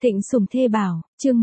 Thịnh Sủng Thê Bảo, chương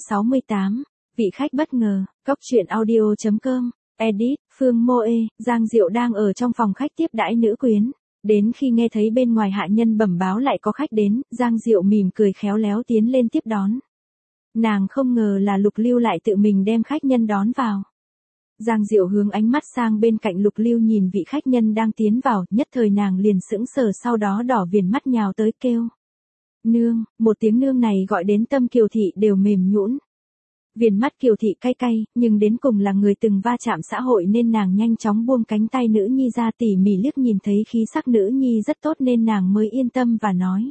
168, vị khách bất ngờ, Cóc truyện audio.com, edit, Phương Mô Ê, Giang Diệu đang ở trong phòng khách tiếp đãi nữ quyến. Đến khi nghe thấy bên ngoài hạ nhân bẩm báo lại có khách đến, Giang Diệu mỉm cười khéo léo tiến lên tiếp đón. Nàng không ngờ là Lục Lưu lại tự mình đem khách nhân đón vào. Giang Diệu hướng ánh mắt sang bên cạnh Lục Lưu nhìn vị khách nhân đang tiến vào, nhất thời nàng liền sững sờ, sau đó đỏ viền mắt nhào tới kêu. Nương, một tiếng nương này gọi đến tâm Kiều Thị đều mềm nhũn. Viền mắt Kiều Thị cay cay, nhưng đến cùng là người từng va chạm xã hội nên nàng nhanh chóng buông cánh tay nữ nhi ra, tỉ mỉ liếc nhìn thấy khí sắc nữ nhi rất tốt nên nàng mới yên tâm và nói.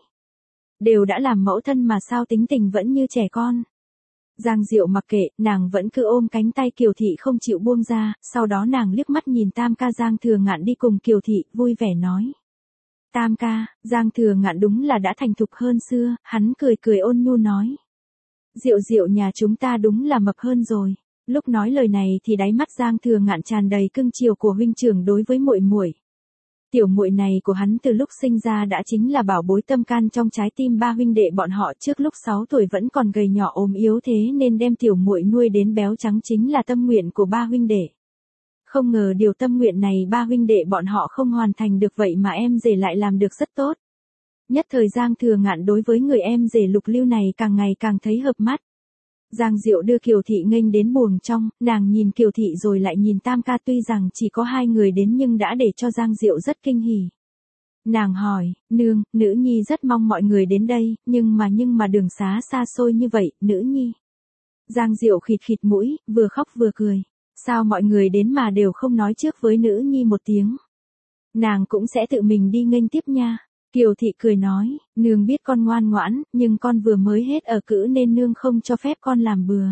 Đều đã làm mẫu thân mà sao tính tình vẫn như trẻ con. Giang Diệu mặc kệ, nàng vẫn cứ ôm cánh tay Kiều Thị không chịu buông ra, sau đó nàng liếc mắt nhìn tam ca Giang Thừa Ngạn đi cùng Kiều Thị, vui vẻ nói. Tam ca, Giang Thừa Ngạn đúng là đã thành thục hơn xưa, hắn cười cười ôn nhu nói. Diệu Diệu nhà chúng ta đúng là mập hơn rồi. Lúc nói lời này thì đáy mắt Giang Thừa Ngạn tràn đầy cưng chiều của huynh trưởng đối với muội muội. Tiểu muội này của hắn từ lúc sinh ra đã chính là bảo bối tâm can trong trái tim ba huynh đệ bọn họ, trước lúc 6 tuổi vẫn còn gầy nhỏ ốm yếu thế nên đem tiểu muội nuôi đến béo trắng chính là tâm nguyện của ba huynh đệ. Không ngờ điều tâm nguyện này ba huynh đệ bọn họ không hoàn thành được, vậy mà em rể lại làm được rất tốt. Nhất thời Giang Thừa Ngạn đối với người em rể Lục Lưu này càng ngày càng thấy hợp mắt. Giang Diệu đưa Kiều Thị nghênh đến buồng trong, nàng nhìn Kiều Thị rồi lại nhìn tam ca, tuy rằng chỉ có 2 người đến nhưng đã để cho Giang Diệu rất kinh hỉ. Nàng hỏi, nương, nữ nhi rất mong mọi người đến đây, nhưng mà đường xá xa xôi như vậy, nữ nhi. Giang Diệu khịt khịt mũi, vừa khóc vừa cười. Sao mọi người đến mà đều không nói trước với nữ nhi một tiếng. Nàng cũng sẽ tự mình đi nghênh tiếp nha. Kiều Thị cười nói, nương biết con ngoan ngoãn, nhưng con vừa mới hết ở cữ nên nương không cho phép con làm bừa.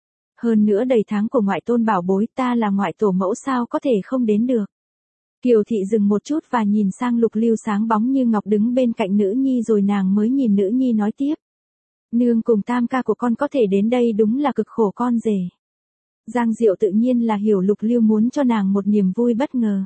Hơn nữa đầy tháng của ngoại tôn bảo bối, ta là ngoại tổ mẫu sao có thể không đến được. Kiều Thị dừng một chút và nhìn sang Lục Lưu sáng bóng như ngọc đứng bên cạnh nữ nhi, rồi nàng mới nhìn nữ nhi nói tiếp. Nương cùng tam ca của con có thể đến đây đúng là cực khổ con rể. Giang Diệu tự nhiên là hiểu Lục Lưu muốn cho nàng một niềm vui bất ngờ.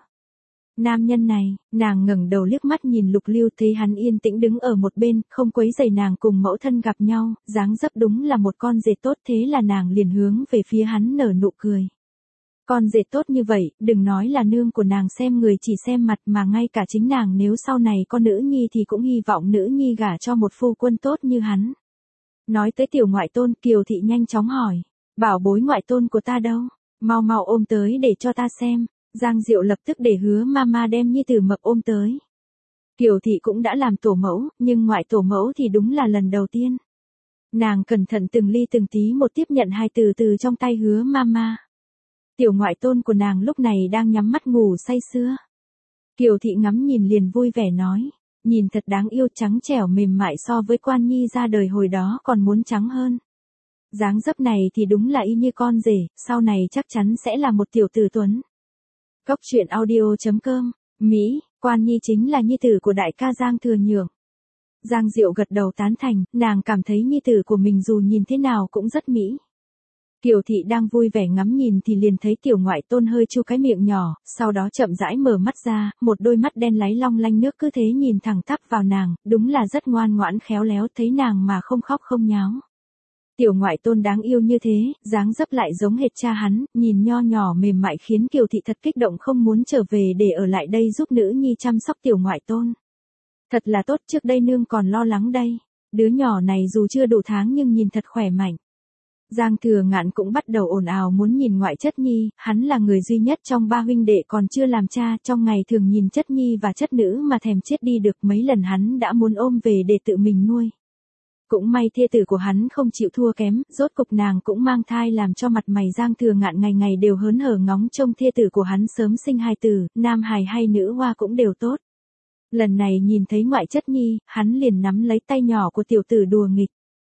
Nam nhân này, nàng ngẩng đầu liếc mắt nhìn Lục Lưu, thấy hắn yên tĩnh đứng ở một bên, không quấy rầy nàng cùng mẫu thân gặp nhau, dáng dấp đúng là một con rể tốt, thế là nàng liền hướng về phía hắn nở nụ cười. Con rể tốt như vậy, đừng nói là nương của nàng xem người chỉ xem mặt, mà ngay cả chính nàng nếu sau này có nữ nhi thì cũng hy vọng nữ nhi gả cho một phu quân tốt như hắn. Nói tới tiểu ngoại tôn, Kiều Thị nhanh chóng hỏi. Bảo bối ngoại tôn của ta đâu? Mau mau ôm tới để cho ta xem. Giang Diệu lập tức để hứa mama đem nhi tử mập ôm tới. Kiều Thị cũng đã làm tổ mẫu, nhưng ngoại tổ mẫu thì đúng là lần đầu tiên. Nàng cẩn thận từng ly từng tí một tiếp nhận hai từ từ trong tay hứa mama. Tiểu ngoại tôn của nàng lúc này đang nhắm mắt ngủ say sưa. Kiều Thị ngắm nhìn liền vui vẻ nói. Nhìn thật đáng yêu, trắng trẻo mềm mại, so với Quan Nhi ra đời hồi đó còn muốn trắng hơn. Dáng dấp này thì đúng là y như con rể, sau này chắc chắn sẽ là một tiểu tử tuấn. Cóc truyện audio.com, Mỹ, Quan Nhi chính là nhi tử của đại ca Giang Thừa Nhượng. Giang Diệu gật đầu tán thành, nàng cảm thấy nhi tử của mình dù nhìn thế nào cũng rất mỹ. Kiều Thị đang vui vẻ ngắm nhìn thì liền thấy tiểu ngoại tôn hơi chu cái miệng nhỏ, sau đó chậm rãi mở mắt ra, một đôi mắt đen láy long lanh nước cứ thế nhìn thẳng tắp vào nàng, đúng là rất ngoan ngoãn khéo léo, thấy nàng mà không khóc không nháo. Tiểu ngoại tôn đáng yêu như thế, dáng dấp lại giống hệt cha hắn, nhìn nho nhỏ mềm mại khiến Kiều Thị thật kích động, không muốn trở về để ở lại đây giúp nữ nhi chăm sóc tiểu ngoại tôn. Thật là tốt, trước đây nương còn lo lắng đây. Đứa nhỏ này dù chưa đủ tháng nhưng nhìn thật khỏe mạnh. Giang Thừa Ngạn cũng bắt đầu ồn ào muốn nhìn ngoại chất nhi, hắn là người duy nhất trong ba huynh đệ còn chưa làm cha, trong ngày thường nhìn chất nhi và chất nữ mà thèm chết đi được, mấy lần hắn đã muốn ôm về để tự mình nuôi. Cũng may thê tử của hắn không chịu thua kém, rốt cục nàng cũng mang thai làm cho mặt mày Giang Thừa Ngạn ngày ngày đều hớn hở ngóng trông thê tử của hắn sớm sinh hài tử, nam hài hay nữ hoa cũng đều tốt. Lần này nhìn thấy ngoại chất nhi, hắn liền nắm lấy tay nhỏ của tiểu tử đùa nghịch.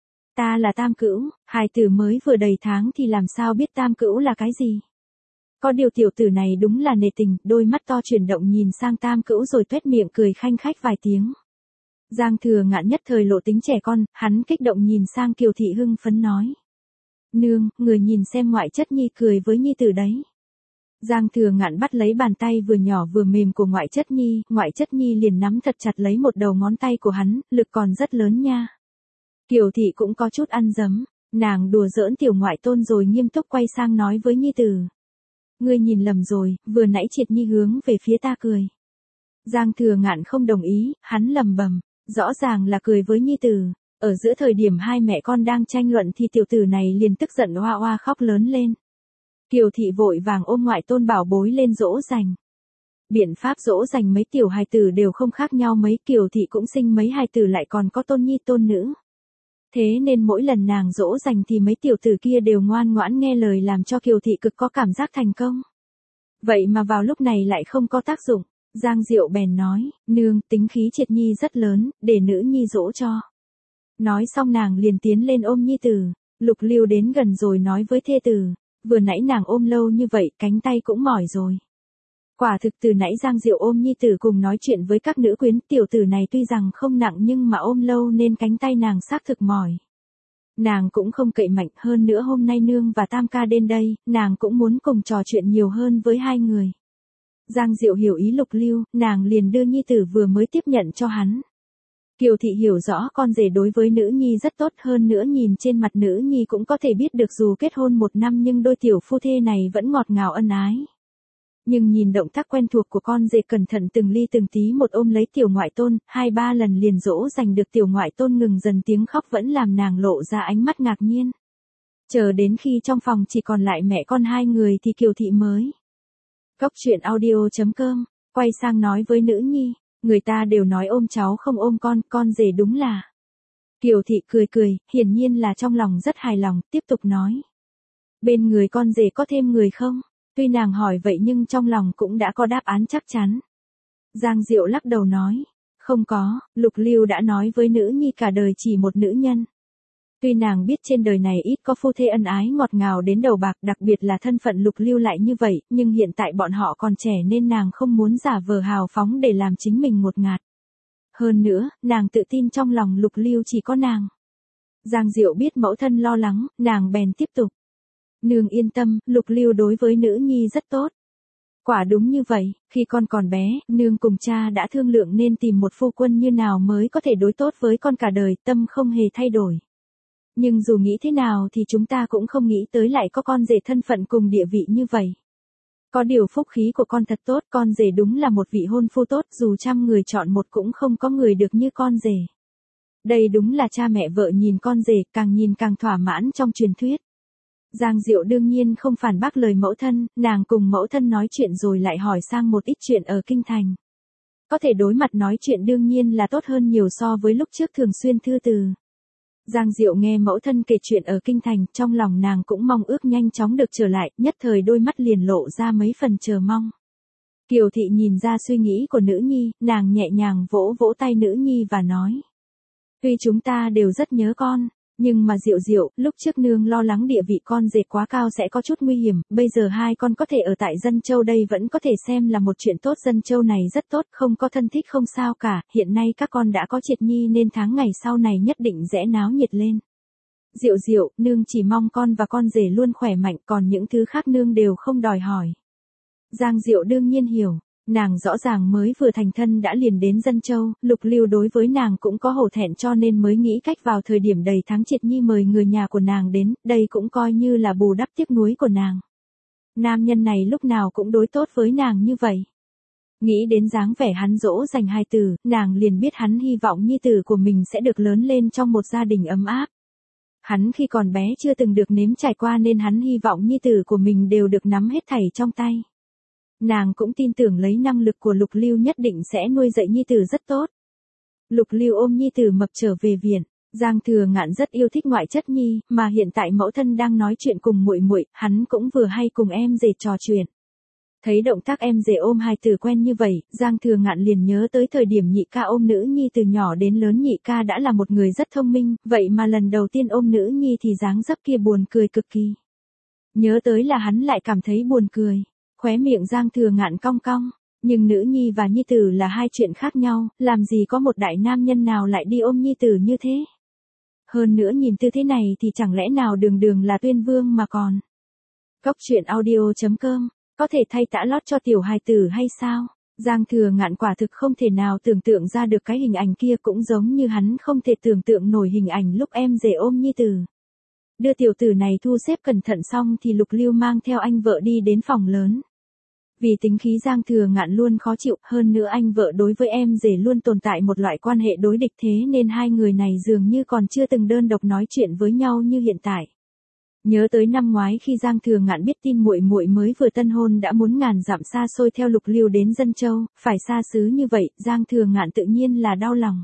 Ta là tam cữu, hài tử mới vừa đầy tháng thì làm sao biết tam cữu là cái gì. Có điều tiểu tử này đúng là nề tình, đôi mắt to chuyển động nhìn sang tam cữu rồi tuét miệng cười khanh khách vài tiếng. Giang Thừa Ngạn nhất thời lộ tính trẻ con, hắn kích động nhìn sang Kiều Thị hưng phấn nói. Nương, người nhìn xem ngoại chất nhi cười với nhi tử đấy. Giang Thừa Ngạn bắt lấy bàn tay vừa nhỏ vừa mềm của ngoại chất nhi liền nắm thật chặt lấy một đầu ngón tay của hắn, lực còn rất lớn nha. Kiều Thị cũng có chút ăn dấm, nàng đùa giỡn tiểu ngoại tôn rồi nghiêm túc quay sang nói với nhi tử. Ngươi nhìn lầm rồi, vừa nãy Triệt Nhi hướng về phía ta cười. Giang Thừa Ngạn không đồng ý, hắn lầm bầm, rõ ràng là cười với nhi tử. Ở giữa thời điểm hai mẹ con đang tranh luận thì tiểu tử này liền tức giận oa oa khóc lớn lên. Kiều Thị vội vàng ôm ngoại tôn bảo bối lên dỗ dành. Biện pháp dỗ dành mấy tiểu hài tử đều không khác nhau mấy, Kiều Thị cũng sinh mấy hài tử lại còn có tôn nhi tôn nữ. Thế nên mỗi lần nàng dỗ dành thì mấy tiểu tử kia đều ngoan ngoãn nghe lời, làm cho Kiều Thị cực có cảm giác thành công. Vậy mà vào lúc này lại không có tác dụng, Giang Diệu bèn nói, nương, tính khí Triệt Nhi rất lớn, để nữ nhi dỗ cho. Nói xong nàng liền tiến lên ôm nhi tử, Lục Lưu đến gần rồi nói với thê tử, vừa nãy nàng ôm lâu như vậy, cánh tay cũng mỏi rồi. Quả thực từ nãy Giang Diệu ôm nhi tử cùng nói chuyện với các nữ quyến, tiểu tử này tuy rằng không nặng nhưng mà ôm lâu nên cánh tay nàng xác thực mỏi. Nàng cũng không cậy mạnh, hơn nữa hôm nay nương và Tam ca đến đây, nàng cũng muốn cùng trò chuyện nhiều hơn với hai người. Giang Diệu hiểu ý Lục Lưu, nàng liền đưa nhi tử vừa mới tiếp nhận cho hắn. Kiều Thị hiểu rõ con rể đối với nữ nhi rất tốt, hơn nữa nhìn trên mặt nữ nhi cũng có thể biết được dù kết hôn 1 năm nhưng đôi tiểu phu thê này vẫn ngọt ngào ân ái. Nhưng nhìn động tác quen thuộc của con rể cẩn thận từng ly từng tí một ôm lấy tiểu ngoại tôn, 2-3 lần liền dỗ dành được tiểu ngoại tôn ngừng dần tiếng khóc vẫn làm nàng lộ ra ánh mắt ngạc nhiên. Chờ đến khi trong phòng chỉ còn lại mẹ con hai người thì Kiều Thị mới. Cốc truyện audio.com, quay sang nói với nữ nhi, người ta đều nói ôm cháu không ôm con rể đúng là. Kiều Thị cười cười, hiển nhiên là trong lòng rất hài lòng, tiếp tục nói. Bên người con rể có thêm người không? Tuy nàng hỏi vậy nhưng trong lòng cũng đã có đáp án chắc chắn. Giang Diệu lắc đầu nói, không có, Lục Lưu đã nói với nữ nhi cả đời chỉ một nữ nhân. Tuy nàng biết trên đời này ít có phu thê ân ái ngọt ngào đến đầu bạc, đặc biệt là thân phận Lục Lưu lại như vậy, nhưng hiện tại bọn họ còn trẻ nên nàng không muốn giả vờ hào phóng để làm chính mình ngột ngạt. Hơn nữa, nàng tự tin trong lòng Lục Lưu chỉ có nàng. Giang Diệu biết mẫu thân lo lắng, nàng bèn tiếp tục. Nương yên tâm, Lục Lưu đối với nữ nhi rất tốt. Quả đúng như vậy, khi con còn bé, nương cùng cha đã thương lượng nên tìm một phu quân như nào mới có thể đối tốt với con cả đời, tâm không hề thay đổi. Nhưng dù nghĩ thế nào thì chúng ta cũng không nghĩ tới lại có con rể thân phận cùng địa vị như vậy. Có điều phúc khí của con thật tốt, con rể đúng là một vị hôn phu tốt, dù trăm người chọn một cũng không có người được như con rể. Đây đúng là cha mẹ vợ nhìn con rể, càng nhìn càng thỏa mãn trong truyền thuyết. Giang Diệu đương nhiên không phản bác lời mẫu thân, nàng cùng mẫu thân nói chuyện rồi lại hỏi sang một ít chuyện ở kinh thành. Có thể đối mặt nói chuyện đương nhiên là tốt hơn nhiều so với lúc trước thường xuyên thư từ. Giang Diệu nghe mẫu thân kể chuyện ở kinh thành, trong lòng nàng cũng mong ước nhanh chóng được trở lại, nhất thời đôi mắt liền lộ ra mấy phần chờ mong. Kiều Thị nhìn ra suy nghĩ của nữ nhi, nàng nhẹ nhàng vỗ vỗ tay nữ nhi và nói. Tuy chúng ta đều rất nhớ con, nhưng mà Diệu Diệu, lúc trước nương lo lắng địa vị con rể quá cao sẽ có chút nguy hiểm, bây giờ hai con có thể ở tại Dân Châu đây vẫn có thể xem là một chuyện tốt, Dân Châu này rất tốt, không có thân thích không sao cả, hiện nay các con đã có Triệt Nhi nên tháng ngày sau này nhất định sẽ náo nhiệt lên. Diệu Diệu, nương chỉ mong con và con rể luôn khỏe mạnh, còn những thứ khác nương đều không đòi hỏi. Giang Diệu đương nhiên hiểu. Nàng rõ ràng mới vừa thành thân đã liền đến Dân Châu, Lục Lưu đối với nàng cũng có hổ thẹn cho nên mới nghĩ cách vào thời điểm đầy tháng Triệt Nhi mời người nhà của nàng đến, đây cũng coi như là bù đắp tiếc nuối của nàng. Nam nhân này lúc nào cũng đối tốt với nàng như vậy. Nghĩ đến dáng vẻ hắn dỗ dành hai tử, nàng liền biết hắn hy vọng nhi tử của mình sẽ được lớn lên trong một gia đình ấm áp. Hắn khi còn bé chưa từng được nếm trải qua nên hắn hy vọng nhi tử của mình đều được nắm hết thảy trong tay. Nàng cũng tin tưởng lấy năng lực của Lục Lưu nhất định sẽ nuôi dạy nhi tử rất tốt. Lục Lưu ôm nhi tử mập trở về viện, Giang Thừa Ngạn rất yêu thích ngoại chất nhi, mà hiện tại mẫu thân đang nói chuyện cùng muội muội, hắn cũng vừa hay cùng em rể trò chuyện. Thấy động tác em rể ôm hai tử quen như vậy, Giang Thừa Ngạn liền nhớ tới thời điểm nhị ca ôm nữ nhi từ nhỏ đến lớn, nhị ca đã là một người rất thông minh, vậy mà lần đầu tiên ôm nữ nhi thì dáng dấp kia buồn cười cực kỳ. Nhớ tới là hắn lại cảm thấy buồn cười. Khóe miệng Giang Thừa Ngạn cong cong, nhưng nữ nhi và nhi tử là hai chuyện khác nhau, làm gì có một đại nam nhân nào lại đi ôm nhi tử như thế. Hơn nữa nhìn tư thế này thì chẳng lẽ nào đường đường là Tuyên Vương mà còn. Cốc truyện audio.com, có thể thay tã lót cho tiểu hài tử hay sao? Giang Thừa Ngạn quả thực không thể nào tưởng tượng ra được cái hình ảnh kia, cũng giống như hắn không thể tưởng tượng nổi hình ảnh lúc em rể ôm nhi tử. Đưa tiểu tử này thu xếp cẩn thận xong thì Lục Lưu mang theo anh vợ đi đến phòng lớn. Vì tính khí Giang Thừa Ngạn luôn khó chịu, hơn nữa anh vợ đối với em rể luôn tồn tại một loại quan hệ đối địch, thế nên hai người này dường như còn chưa từng đơn độc nói chuyện với nhau như hiện tại. Nhớ tới năm ngoái khi Giang Thừa Ngạn biết tin muội muội mới vừa tân hôn đã muốn ngàn dặm xa xôi theo Lục Lưu đến Dân Châu, phải xa xứ như vậy, Giang Thừa Ngạn tự nhiên là đau lòng.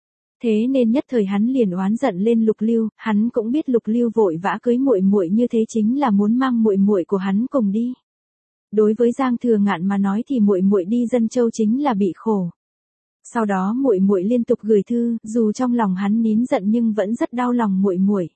Thế nên nhất thời hắn liền oán giận lên Lục Lưu, hắn cũng biết Lục Lưu vội vã cưới muội muội như thế chính là muốn mang muội muội của hắn cùng đi. Đối với Giang Thừa Ngạn mà nói thì muội muội đi Dân Châu chính là bị khổ. Sau đó muội muội liên tục gửi thư, dù trong lòng hắn nín giận nhưng vẫn rất đau lòng muội muội.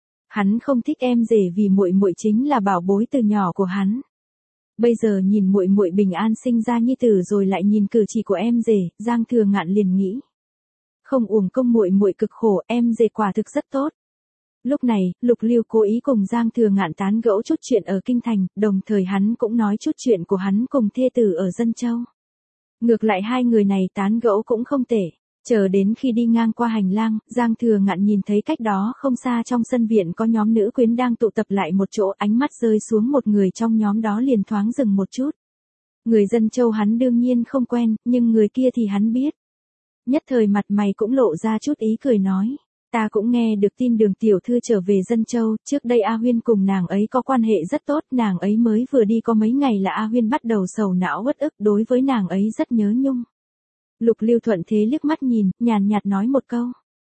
Hắn không thích em rể vì muội muội chính là bảo bối từ nhỏ của hắn. Bây giờ nhìn muội muội bình an sinh ra nhi tử rồi lại nhìn cử chỉ của em rể, Giang Thừa Ngạn liền nghĩ, không uổng công muội muội cực khổ, em rể quả thực rất tốt. Lúc này, Lục Lưu cố ý cùng Giang Thừa Ngạn tán gẫu chút chuyện ở kinh thành, đồng thời hắn cũng nói chút chuyện của hắn cùng thê tử ở Dân Châu. Ngược lại hai người này tán gẫu cũng không tệ. Chờ đến khi đi ngang qua hành lang, Giang Thừa Ngạn nhìn thấy cách đó không xa trong sân viện có nhóm nữ quyến đang tụ tập lại một chỗ, ánh mắt rơi xuống một người trong nhóm đó liền thoáng dừng một chút. Người Dân Châu hắn đương nhiên không quen, nhưng người kia thì hắn biết. Nhất thời mặt mày cũng lộ ra chút ý cười nói, ta cũng nghe được tin Đường tiểu thư trở về Dân Châu, trước đây A Huyên cùng nàng ấy có quan hệ rất tốt, nàng ấy mới vừa đi có mấy ngày là A Huyên bắt đầu sầu não uất ức, đối với nàng ấy rất nhớ nhung. Lục Lưu thuận thế liếc mắt nhìn, nhàn nhạt nói một câu.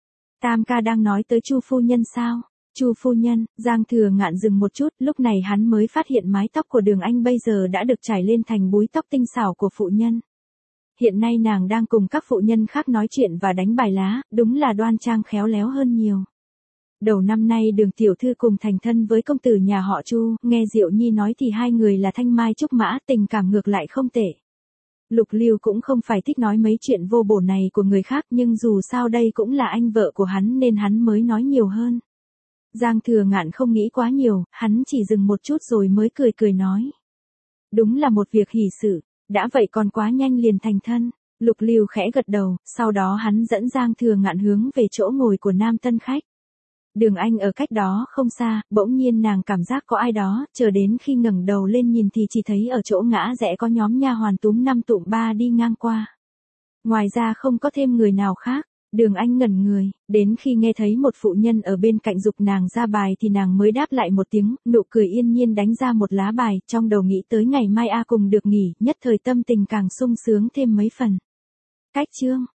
Tam ca đang nói tới Chu phu nhân sao? Chu phu nhân, Giang Thừa Ngạn dừng một chút, lúc này hắn mới phát hiện mái tóc của Đường Anh bây giờ đã được trải lên thành búi tóc tinh xảo của phụ nhân. Hiện nay nàng đang cùng các phụ nhân khác nói chuyện và đánh bài lá, đúng là đoan trang khéo léo hơn nhiều. Đầu năm nay Đường tiểu thư cùng thành thân với công tử nhà họ Chu, nghe Diệu Nhi nói thì hai người là thanh mai trúc mã, tình cảm ngược lại không tệ. Lục Lưu cũng không phải thích nói mấy chuyện vô bổ này của người khác, nhưng dù sao đây cũng là anh vợ của hắn nên hắn mới nói nhiều hơn. Giang Thừa Ngạn không nghĩ quá nhiều, hắn chỉ dừng một chút rồi mới cười cười nói. Đúng là một việc hỷ sự, đã vậy còn quá nhanh liền thành thân. Lục Lưu khẽ gật đầu, sau đó hắn dẫn Giang Thừa Ngạn hướng về chỗ ngồi của nam tân khách. Đường Anh ở cách đó không xa, bỗng nhiên nàng cảm giác có ai đó, chờ đến khi ngẩng đầu lên nhìn thì chỉ thấy ở chỗ ngã rẽ có nhóm nha hoàn túm 5 tụm 3 đi ngang qua. Ngoài ra không có thêm người nào khác. Đường Anh ngẩn người, đến khi nghe thấy một phụ nhân ở bên cạnh giục nàng ra bài thì nàng mới đáp lại một tiếng, nụ cười yên nhiên đánh ra một lá bài, trong đầu nghĩ tới ngày mai cùng được nghỉ, nhất thời tâm tình càng sung sướng thêm mấy phần. Cách chương